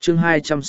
chương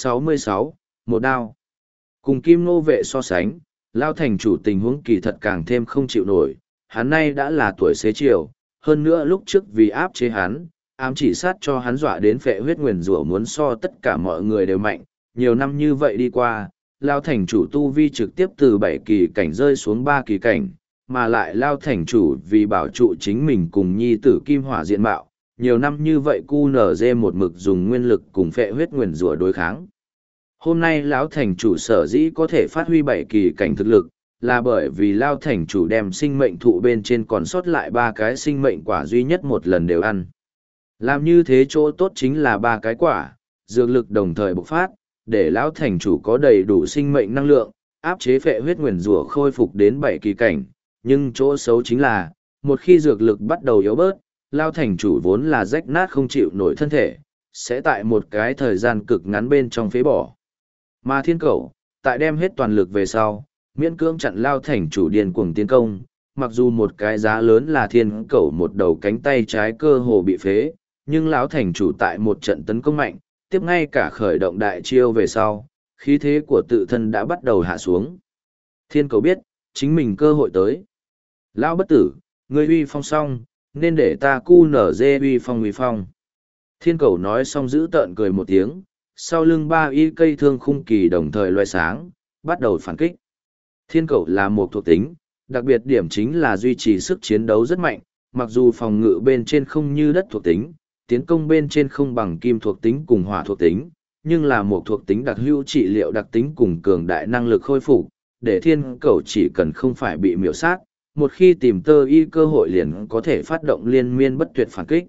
266, một đao. Cùng Kim Ngô Vệ so sánh, Lao thành chủ tình huống kỳ thật càng thêm không chịu nổi, hắn nay đã là tuổi xế chiều, hơn nữa lúc trước vì áp chế hắn, ám chỉ sát cho hắn dọa đến phệ huyết nguyền rủa muốn so tất cả mọi người đều mạnh, nhiều năm như vậy đi qua, Lao thành chủ tu vi trực tiếp từ 7 kỳ cảnh rơi xuống 3 kỳ cảnh, mà lại Lao thành chủ vì bảo trụ chính mình cùng nhi tử Kim Hỏa diện mạo, nhiều năm như vậy QNZ một mực dùng nguyên lực cùng phệ huyết nguyền rủa đối kháng. Hôm nay lão thành chủ sở dĩ có thể phát huy 7 kỳ cảnh thực lực, là bởi vì Lao thành chủ đem sinh mệnh thụ bên trên còn sót lại 3 cái sinh mệnh quả duy nhất một lần đều ăn. Làm như thế chỗ tốt chính là 3 cái quả, dược lực đồng thời bộc phát, để lão thành chủ có đầy đủ sinh mệnh năng lượng, áp chế phệ huyết nguyền rủa khôi phục đến 7 kỳ cảnh, nhưng chỗ xấu chính là, một khi dược lực bắt đầu yếu bớt, Lao thành chủ vốn là rách nát không chịu nổi thân thể, sẽ tại một cái thời gian cực ngắn bên trong phế bỏ. Mà thiên cẩu, tại đem hết toàn lực về sau, miễn cưỡng chặn Lao thành chủ điên cuồng tiến công, mặc dù một cái giá lớn là thiên cẩu một đầu cánh tay trái cơ hồ bị phế, nhưng lão thành chủ tại một trận tấn công mạnh, tiếp ngay cả khởi động đại chiêu về sau, khí thế của tự thân đã bắt đầu hạ xuống. Thiên cẩu biết, chính mình cơ hội tới. Lão bất tử, ngươi uy phong xong, nên để ta cu nở dê uy phong. Thiên cầu nói xong giữ tợn cười một tiếng, sau lưng 3 y cây thương khung kỳ đồng thời loe sáng, bắt đầu phản kích. Thiên cầu là một thuộc tính, đặc biệt điểm chính là duy trì sức chiến đấu rất mạnh, mặc dù phòng ngự bên trên không như đất thuộc tính, tiến công bên trên không bằng kim thuộc tính cùng hỏa thuộc tính, nhưng là một thuộc tính đặc hữu trị liệu đặc tính cùng cường đại năng lực khôi phục, để thiên cầu chỉ cần không phải bị miểu sát, một khi tìm tơ y cơ hội liền có thể phát động liên miên bất tuyệt phản kích.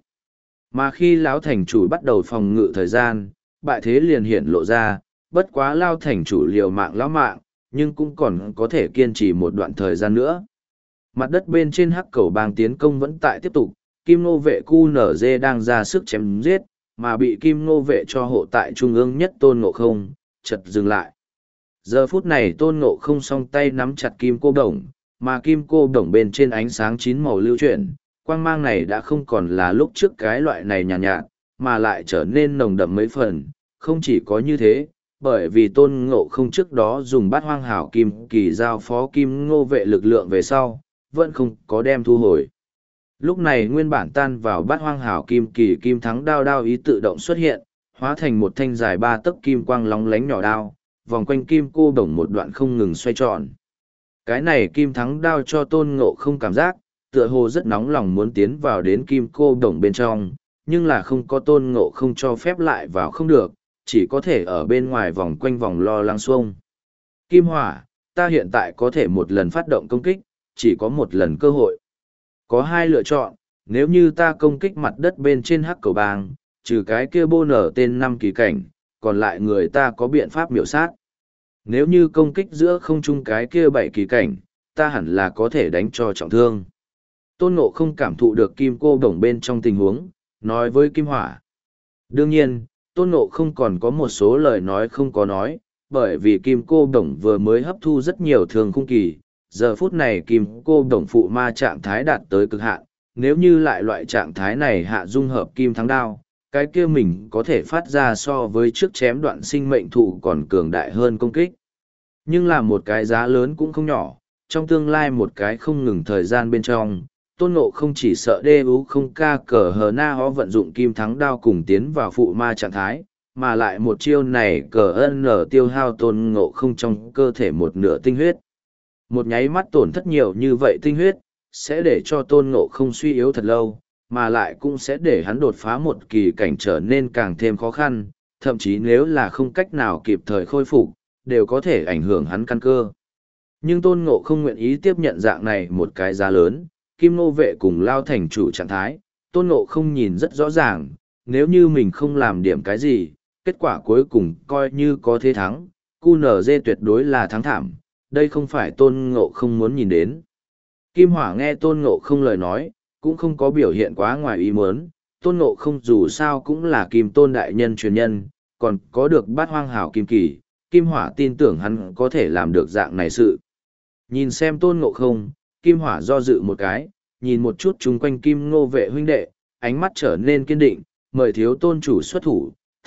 Mà khi lão thành chủ bắt đầu phòng ngự thời gian, bại thế liền hiện lộ ra, bất quá Lao thành chủ liều mạng lão mạng, nhưng cũng còn có thể kiên trì một đoạn thời gian nữa. Mặt đất bên trên hắc cầu bang tiến công vẫn tại tiếp tục, Kim Nô Vệ QNZ đang ra sức chém giết, mà bị Kim Nô Vệ cho hộ tại trung ương nhất Tôn Ngộ Không, chợt dừng lại. Giờ phút này Tôn Ngộ Không song tay nắm chặt kim cô đồng, mà kim cô đồng bên trên ánh sáng 9 màu lưu chuyển, quang mang này đã không còn là lúc trước cái loại này nhàn nhạt, mà lại trở nên nồng đậm mấy phần. Không chỉ có như thế, bởi vì Tôn Ngộ Không trước đó dùng bát hoang hảo kim kỳ giao phó Kim Ngô Vệ lực lượng về sau, vẫn không có đem thu hồi. Lúc này nguyên bản tan vào bát hoang hảo kim kỳ kim thắng đao ý tự động xuất hiện, hóa thành một thanh dài 3 tấc kim quang lóng lánh nhỏ đao, vòng quanh kim cô đồng một đoạn không ngừng xoay tròn. Cái này kim thắng đao cho Tôn Ngộ Không cảm giác, tựa hồ rất nóng lòng muốn tiến vào đến kim cô đồng bên trong, nhưng là không có Tôn Ngộ Không cho phép lại vào không được, chỉ có thể ở bên ngoài vòng quanh vòng lo lắng xuông. Kim Hỏa, ta hiện tại có thể một lần phát động công kích, chỉ có một lần cơ hội. Có 2 lựa chọn, nếu như ta công kích mặt đất bên trên hắc cầu bang, trừ cái kia bô nở tên 5 kỳ cảnh, còn lại người ta có biện pháp miểu sát. Nếu như công kích giữa không trung cái kia 7 kỳ cảnh, ta hẳn là có thể đánh cho trọng thương. Tôn Ngộ Không cảm thụ được kim cô đồng bên trong tình huống, nói với Kim Hỏa. Đương nhiên, Tôn Ngộ Không còn có một số lời nói không có nói, bởi vì kim cô đồng vừa mới hấp thu rất nhiều thương khung kỳ. Giờ phút này kim cô đồng phụ ma trạng thái đạt tới cực hạn, nếu như lại loại trạng thái này hạ dung hợp kim thắng đao, cái kia mình có thể phát ra so với trước chém đoạn sinh mệnh thụ còn cường đại hơn công kích. Nhưng là một cái giá lớn cũng không nhỏ, trong tương lai một cái không ngừng thời gian bên trong, Tôn Ngộ Không chỉ sợ đê ú không ca cờ hờ na ho vận dụng kim thắng đao cùng tiến vào phụ ma trạng thái, mà lại một chiêu này cờ ân nở tiêu hao Tôn Ngộ Không trong cơ thể một nửa tinh huyết. Một nháy mắt tổn thất nhiều như vậy tinh huyết, sẽ để cho Tôn Ngộ Không suy yếu thật lâu, mà lại cũng sẽ để hắn đột phá một kỳ cảnh trở nên càng thêm khó khăn, thậm chí nếu là không cách nào kịp thời khôi phục, đều có thể ảnh hưởng hắn căn cơ. Nhưng Tôn Ngộ không nguyện ý tiếp nhận dạng này một cái giá lớn, Kim Nô Vệ cùng Lao thành chủ trạng thái, Tôn Ngộ không nhìn rất rõ ràng, nếu như mình không làm điểm cái gì, kết quả cuối cùng coi như có thế thắng, QNZ tuyệt đối là thắng thảm, đây không phải Tôn Ngộ không muốn nhìn đến. Kim Hỏa nghe Tôn Ngộ không lời nói, cũng không có biểu hiện quá ngoài ý muốn, Tôn Ngộ không dù sao cũng là Kim Tôn đại nhân truyền nhân, còn có được bát hoang hảo kim kỳ, Kim Hỏa tin tưởng hắn có thể làm được dạng này sự. Nhìn xem Tôn Ngộ không, Kim Hỏa do dự một cái, nhìn một chút chung quanh Kim Ngô Vệ huynh đệ, ánh mắt trở nên kiên định, mời thiếu tôn chủ xuất thủ,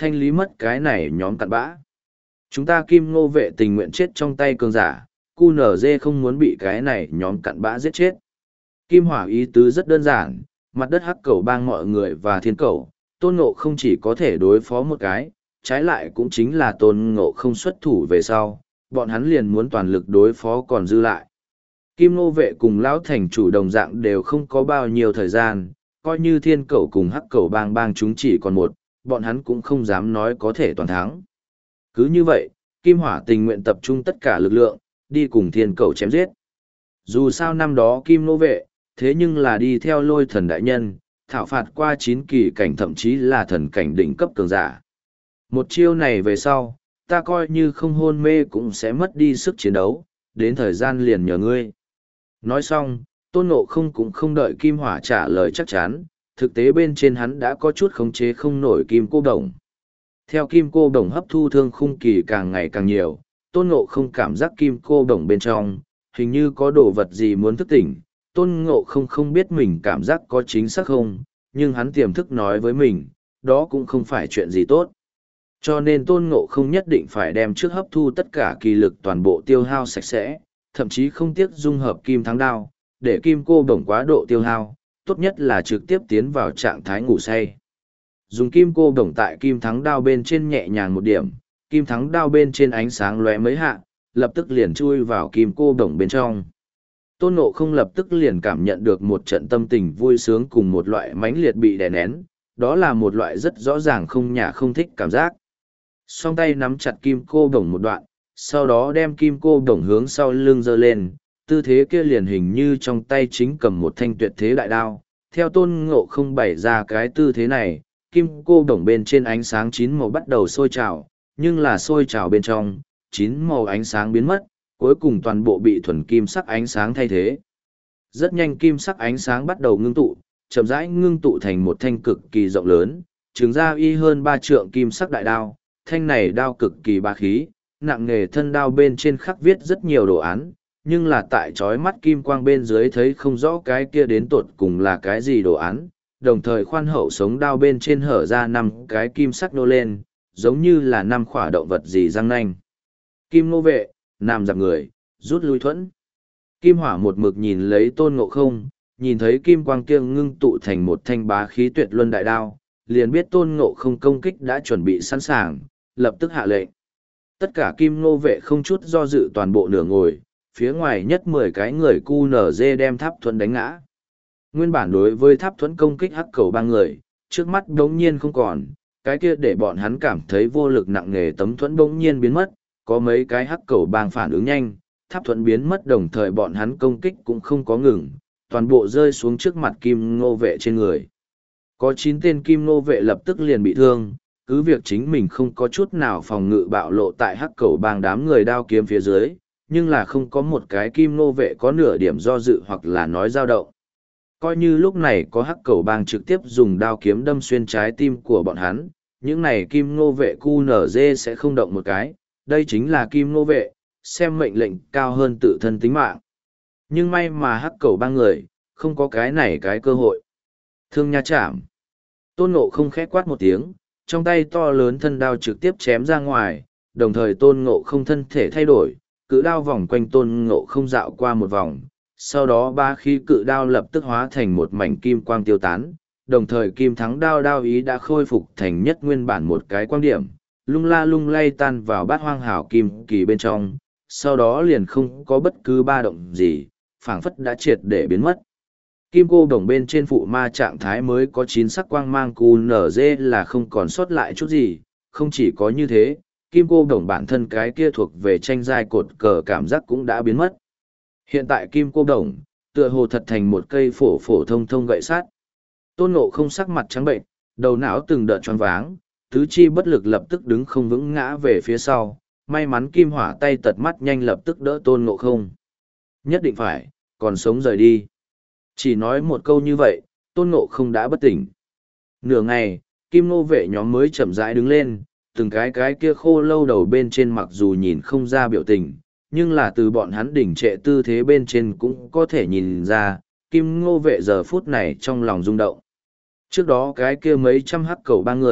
thanh lý mất cái này nhóm cặn bã. Chúng ta Kim Ngô vệ tình nguyện chết trong tay cường giả, QNZ không muốn bị cái này nhóm cặn bã giết chết. Kim Hỏa ý tứ rất đơn giản, mặt đất hắc cẩu bang mọi người và thiên cẩu, Tôn Ngộ không chỉ có thể đối phó một cái, trái lại cũng chính là Tôn Ngộ không xuất thủ về sau, bọn hắn liền muốn toàn lực đối phó còn dư lại. Kim Ngô vệ cùng Lão Thành chủ đồng dạng đều không có bao nhiêu thời gian, coi như thiên cẩu cùng hắc cẩu bang chúng chỉ còn một, bọn hắn cũng không dám nói có thể toàn thắng. Cứ như vậy, Kim Hỏa tình nguyện tập trung tất cả lực lượng, đi cùng thiên cẩu chém giết. Dù sao năm đó Kim Ngô vệ, thế nhưng là đi theo Lôi Thần đại nhân, thảo phạt qua 9 kỳ cảnh thậm chí là thần cảnh đỉnh cấp cường giả. Một chiêu này về sau, ta coi như không hôn mê cũng sẽ mất đi sức chiến đấu, đến thời gian liền nhờ ngươi. Nói xong, Tôn Ngộ không cũng không đợi Kim Hỏa trả lời chắc chắn, thực tế bên trên hắn đã có chút khống chế không nổi kim cô đồng. Theo kim cô đồng hấp thu thương khung kỳ càng ngày càng nhiều, Tôn Ngộ không cảm giác kim cô đồng bên trong, hình như có đồ vật gì muốn thức tỉnh. Tôn Ngộ không biết mình cảm giác có chính xác không, nhưng hắn tiềm thức nói với mình, đó cũng không phải chuyện gì tốt. Cho nên Tôn Ngộ không nhất định phải đem trước hấp thu tất cả kỳ lực toàn bộ tiêu hao sạch sẽ, thậm chí không tiếc dung hợp kim thắng đao, để kim cô đồng quá độ tiêu hao, tốt nhất là trực tiếp tiến vào trạng thái ngủ say. Dùng kim cô đồng tại kim thắng đao bên trên nhẹ nhàng một điểm, kim thắng đao bên trên ánh sáng lóe mấy hạ, lập tức liền chui vào kim cô đồng bên trong. Tôn Ngộ không lập tức liền cảm nhận được một trận tâm tình vui sướng cùng một loại mãnh liệt bị đè nén, đó là một loại rất rõ ràng không nhả không thích cảm giác. Song tay nắm chặt kim cô đồng một đoạn, sau đó đem kim cô đồng hướng sau lưng giơ lên, tư thế kia liền hình như trong tay chính cầm một thanh tuyệt thế đại đao. Theo Tôn Ngộ không bày ra cái tư thế này, kim cô đồng bên trên ánh sáng 9 màu bắt đầu sôi trào, nhưng là sôi trào bên trong, 9 màu ánh sáng biến mất, cuối cùng toàn bộ bị thuần kim sắc ánh sáng thay thế. Rất nhanh kim sắc ánh sáng bắt đầu ngưng tụ, chậm rãi ngưng tụ thành một thanh cực kỳ rộng lớn, trứng ra y hơn 3 trượng kim sắc đại đao. Thanh này đao cực kỳ bá khí, nặng nghề thân đao bên trên khắc viết rất nhiều đồ án, nhưng là tại chói mắt kim quang bên dưới thấy không rõ cái kia đến tột cùng là cái gì đồ án, đồng thời khoan hậu sống đao bên trên hở ra 5 cái kim sắc nô lên, giống như là 5 khỏa động vật gì răng nanh. Kim Ngô vệ, nam giặc người, rút lui thuẫn. Kim Hỏa một mực nhìn lấy Tôn Ngộ không, nhìn thấy kim quang kia ngưng tụ thành một thanh bá khí tuyệt luân đại đao, liền biết Tôn Ngộ không công kích đã chuẩn bị sẵn sàng, lập tức hạ lệnh. Tất cả Kim Ngô vệ không chút do dự toàn bộ nửa ngồi, phía ngoài nhất 10 cái người QNZ đem Tháp Thuẫn đánh ngã. Nguyên bản đối với Tháp Thuẫn công kích hắc cầu 3 người, trước mắt đống nhiên không còn, cái kia để bọn hắn cảm thấy vô lực nặng nề tấm thuẫn đống nhiên biến mất, có mấy cái hắc cầu bang phản ứng nhanh, Tháp Thuẫn biến mất đồng thời bọn hắn công kích cũng không có ngừng, toàn bộ rơi xuống trước mặt Kim Ngô vệ trên người. Có 9 tên Kim Ngô vệ lập tức liền bị thương, cứ việc chính mình không có chút nào phòng ngự bạo lộ tại hắc cầu bang đám người đao kiếm phía dưới, nhưng là không có một cái Kim Ngô vệ có nửa điểm do dự hoặc là nói dao động. Coi như lúc này có hắc cầu bang trực tiếp dùng đao kiếm đâm xuyên trái tim của bọn hắn, những này Kim Ngô vệ QNZ sẽ không động một cái, đây chính là Kim Ngô vệ, xem mệnh lệnh cao hơn tự thân tính mạng. Nhưng may mà hắc cầu bang người, không có cái này cái cơ hội. Thương nha chạm. Tôn Ngộ không khẽ quát một tiếng, trong tay to lớn thân đao trực tiếp chém ra ngoài, đồng thời Tôn Ngộ không thân thể thay đổi, cự đao vòng quanh Tôn Ngộ không dạo qua một vòng, sau đó ba khí cự đao lập tức hóa thành một mảnh kim quang tiêu tán, đồng thời kim thắng đao đao ý đã khôi phục thành nhất nguyên bản một cái quang điểm, lung la lung lay tan vào bát hoang hảo kim kỳ bên trong, sau đó liền không có bất cứ ba động gì, phảng phất đã triệt để biến mất. Kim cô đồng bên trên phụ ma trạng thái mới có 9 sắc quang mang QNZ là không còn sót lại chút gì, không chỉ có như thế, kim cô đồng bản thân cái kia thuộc về tranh giai cột cờ cảm giác cũng đã biến mất. Hiện tại kim cô đồng, tựa hồ thật thành một cây phổ phổ thông thông gậy sắt. Tôn Ngộ không sắc mặt trắng bệnh, đầu não từng đợt choáng váng, tứ chi bất lực lập tức đứng không vững ngã về phía sau, may mắn Kim Hỏa tay tật mắt nhanh lập tức đỡ Tôn Ngộ không. Nhất định phải, còn sống rời đi. Chỉ nói một câu như vậy, Tôn Ngộ không đã bất tỉnh. Nửa ngày, Kim Ngô vệ nhóm mới chậm rãi đứng lên, từng cái kia khô lâu đầu bên trên mặc dù nhìn không ra biểu tình, nhưng là từ bọn hắn đỉnh trệ tư thế bên trên cũng có thể nhìn ra, Kim Ngô vệ giờ phút này trong lòng rung động. Trước đó cái kia mấy trăm hắc cầu ba người,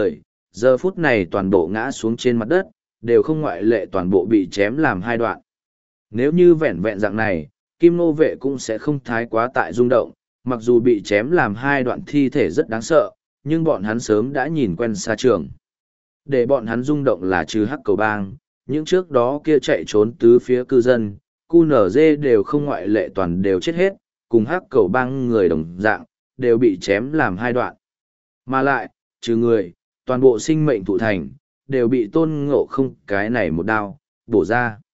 giờ phút này toàn bộ ngã xuống trên mặt đất, đều không ngoại lệ toàn bộ bị chém làm hai đoạn. Nếu như vẹn vẹn dạng này, Kim Nô Vệ cũng sẽ không thái quá tại rung động, mặc dù bị chém làm hai đoạn thi thể rất đáng sợ, nhưng bọn hắn sớm đã nhìn quen xa trường. Để bọn hắn rung động là trừ Hắc Cầu Bang, những trước đó kia chạy trốn tứ phía cư dân, QNZ đều không ngoại lệ toàn đều chết hết, cùng Hắc Cầu Bang người đồng dạng, đều bị chém làm hai đoạn. Mà lại, trừ người, toàn bộ sinh mệnh thụ thành, đều bị Tôn Ngộ Không cái này một đao, bổ ra.